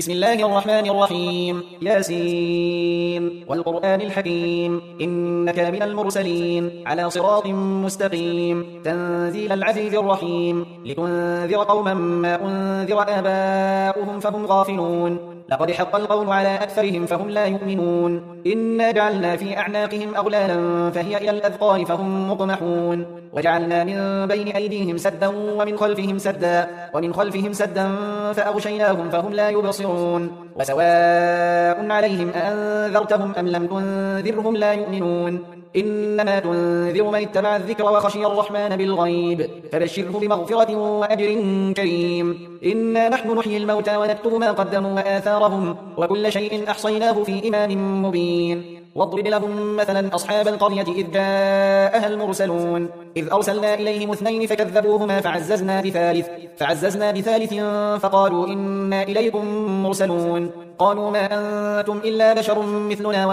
بسم الله الرحمن الرحيم. ياسين والقرآن الحكيم إنك لمن المرسلين على صراط مستقيم تنزيل العزيز الرحيم لتنذر قوما ما أنذر آباؤهم فهم غافلون لقد حق القول على أكثرهم فهم لا يؤمنون إنا جعلنا في أعناقهم أغلالا فهي إلى الأذقان فهم مقمحون وجعلنا من بين أيديهم سدا ومن خلفهم سدا فأغشيناهم فهم لا يبصرون وسواء عليهم أأنذرتهم أم لم تنذرهم لا يؤمنون إنما تنذر من اتبع الذكر وخشي الرحمن بالغيب فبشره بمغفرة وأجر كريم إنا نحن نحيي الموتى ونكتب ما قدموا وآثارهم وكل شيء أحصيناه في إمام مبين واضرب لهم مثلا أصحاب القرية إذ جاءها المرسلون إذ أرسلنا إليهم اثنين فكذبوهما فعززنا بثالث فقالوا إنا إليكم مرسلون قالوا ما أنتم إلا بشر مثلنا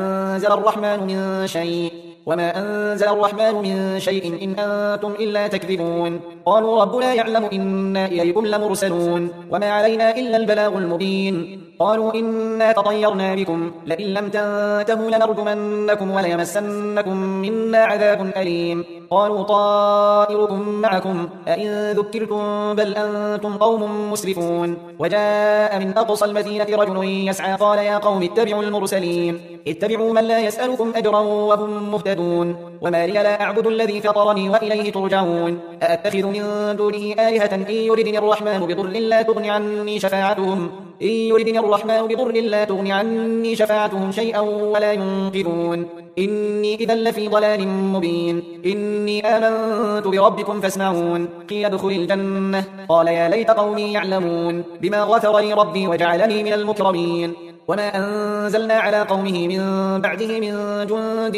وما أنزل الرحمن من شيء إن أنتم إلا تكذبون قالوا ربنا يعلم إنا إليكم لمرسلون وما علينا إلا البلاغ المبين قالوا إنا تطيرنا بكم لئن لم تنتهوا لنرجمنكم وليمسنكم منا عذاب أليم قالوا طائركم معكم أئن ذكرتم بل أنتم قوم مسرفون وجاء من أقصى المدينة رجل يسعى قال يا قوم اتبعوا المرسلين اتبعوا من لا يسألكم أجرا وهم مهتدون وما لي لا أعبد الذي فطرني وإليه ترجعون أأتخذ من دونه آلهة إن يردني الرحمن بضر لا تغني عني شفاعتهم شيئا ولا ينقذون إني إذا لفي ضلال مبين إني آمنت بربكم فاسمعون قيل ادخل الجنة قال يا ليت قومي يعلمون بما غفر لي ربي وجعلني من المكرمين وما أنزلنا على قومه من بعده من جند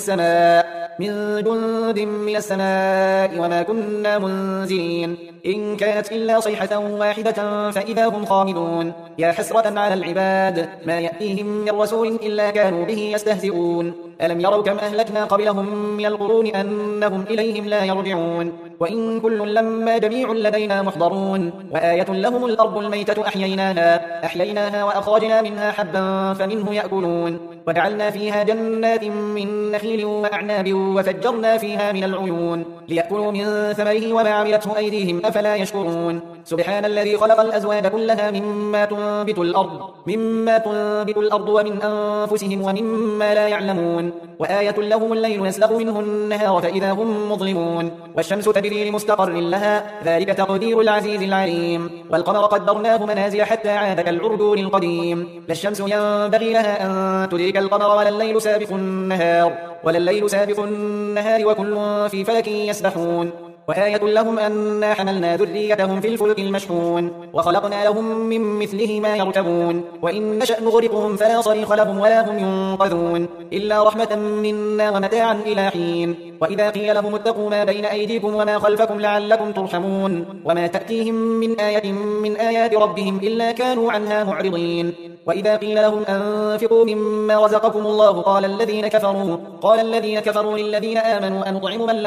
من السماء وما كنا منزلين إن كانت إلا صيحة واحدة فإذا هم خامدون يا حسرة على العباد ما يأتيهم من رسول إلا كانوا به يستهزئون ألم يروا كم أهلكنا قبلهم من القرون أنهم إليهم لا يرجعون وإن كل لما جميع لدينا محضرون وآية لهم الأرض الميتة أحييناها وأخرجنا منها حبا فمنه يأكلون وجعلنا فيها جنات من نخيل وأعناب وفجرنا فيها من العيون ليأكلوا من ثمره وما عملته أيديهم أفلا يشكرون سبحان الذي خلق الأزواج كلها مما تنبت الأرض ومن أنفسهم ومما لا يعلمون وآية لهم الليل يسلق منه النهار فإذا هم مظلمون والشمس تجري لمستقر لها ذلك تقدير العزيز العليم والقمر قدرناه منازل حتى عاد كالعرجون القديم لا الشمس ينبغي لها أن تدرك القمر ولا الليل سابق النهار وكل في فلك يسبحون وآية لهم أنا حملنا ذريتهم في الفلك المشحون وخلقنا لهم من مثله ما يركبون وإن نشأ نغرقهم فلا صريخ لهم ولا هم ينقذون إلا رحمة منا ومتاعا إلى حين وإذا قيل لهم اتقوا ما بين أيديكم وما خلفكم لعلكم ترحمون وما تأتيهم من آية من آيات ربهم إلا كانوا عنها معرضين وإذا قيل لهم أنفقوا مما رزقكم الله قال الذين كفروا للذين آمنوا أنطعم من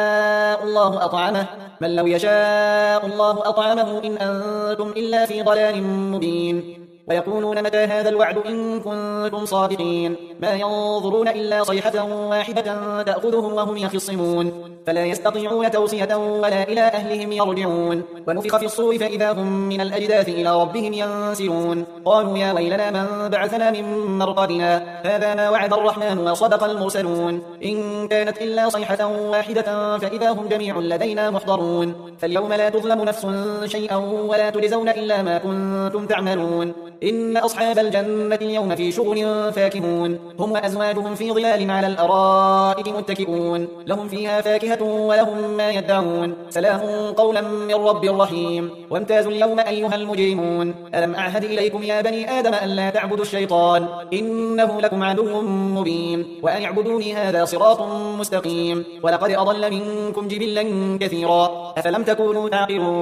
لو يشاء الله أطعمه إن أنتم إلا في ضلال مبين ويقولون متى هذا الوعد إن كنتم صادقين ما ينظرون إلا صيحة واحدة تأخذهم وهم يخصمون فلا يستطيعون توصية ولا إلى أهلهم يرجعون ونفخ في الصور فإذا هم من الأجداث إلى ربهم ينسلون قالوا يا ويلنا من بعثنا من مرقدنا هذا ما وعد الرحمن وصدق المرسلون إن كانت إلا صيحة واحدة فإذا هم جميع لدينا محضرون فاليوم لا تظلم نفس شيئا ولا تجزون إلا ما كنتم تعملون إن أصحاب الجنة اليوم في شغل فاكهون هم وأزواجهم في ظلال على الأرائك متكئون لهم فيها فاكهة ولهم ما يدعون سلام قولا من رب رحيم وامتازوا اليوم أيها المجرمون ألم أعهد إليكم يا بني آدم أن لا تعبدوا الشيطان إنه لكم عدو مبين وأن اعبدوني هذا صراط مستقيم ولقد أضل منكم جبلا كثيرا أفلم تكونوا تعقلون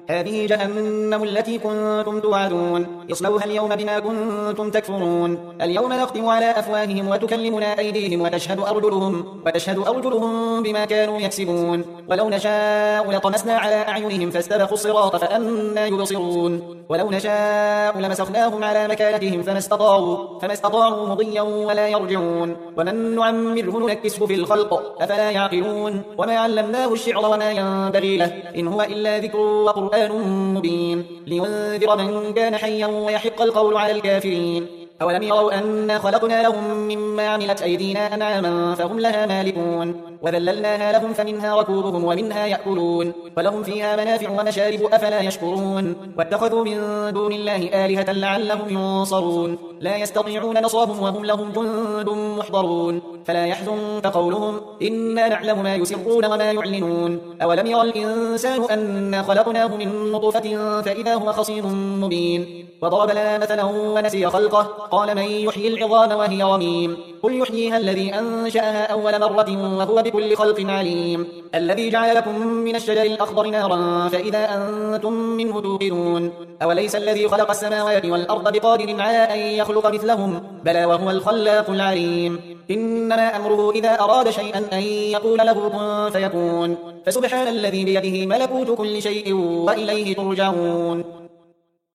هذه جهنم التي كنتم توعدون اصلوها اليوم بما كنتم تكفرون اليوم نختم على أفواههم وتكلمنا أيديهم وتشهد أرجلهم بما كانوا يكسبون ولو نشاء لطمسنا على أعينهم فاستبقوا الصراط فأنى يبصرون ولو نشاء لمسخناهم على مكانتهم فما استطاعوا مضيا ولا يرجعون ومن نعمره نكسه في الخلق أفلا يعقلون وما علمناه الشعر وما ينبغي له إن هو إلا ذكر وقرآن مبين لينذر من كان حيا ويحق القول على الكافرين أولم يروا أنا خلقنا لهم مما عملت أيدينا أنعاما فهم لها مالكون وذللناها لهم فمنها ركوبهم ومنها يأكلون ولهم فيها منافع ومشارب أفلا يشكرون واتخذوا من دون الله آلهة لعلهم ينصرون لا يستطيعون نصرهم وهم لهم جند محضرون فلا يحزنك قولهم إنا نعلم ما يسرون وما يعلنون أولم يرى الإنسان أنا خلقناه من نطفة فإذا هو خصيم مبين وضرب لنا مثلا ونسي خلقه قال من يحيي العظام وهي رميم قل يحييها الذي أنشأها أول مرة وهو بكل خلق عليم الذي جعل لكم من الشجر الأخضر نارا فإذا أنتم منه توقدون أوليس الذي خلق السماوات والأرض بقادر على أن يخلق مثلهم بلى وهو الخلاق العليم إنما أمره إذا أراد شيئا أن يقول له كن فيكون فسبحان الذي بيده ملكوت كل شيء وإليه ترجعون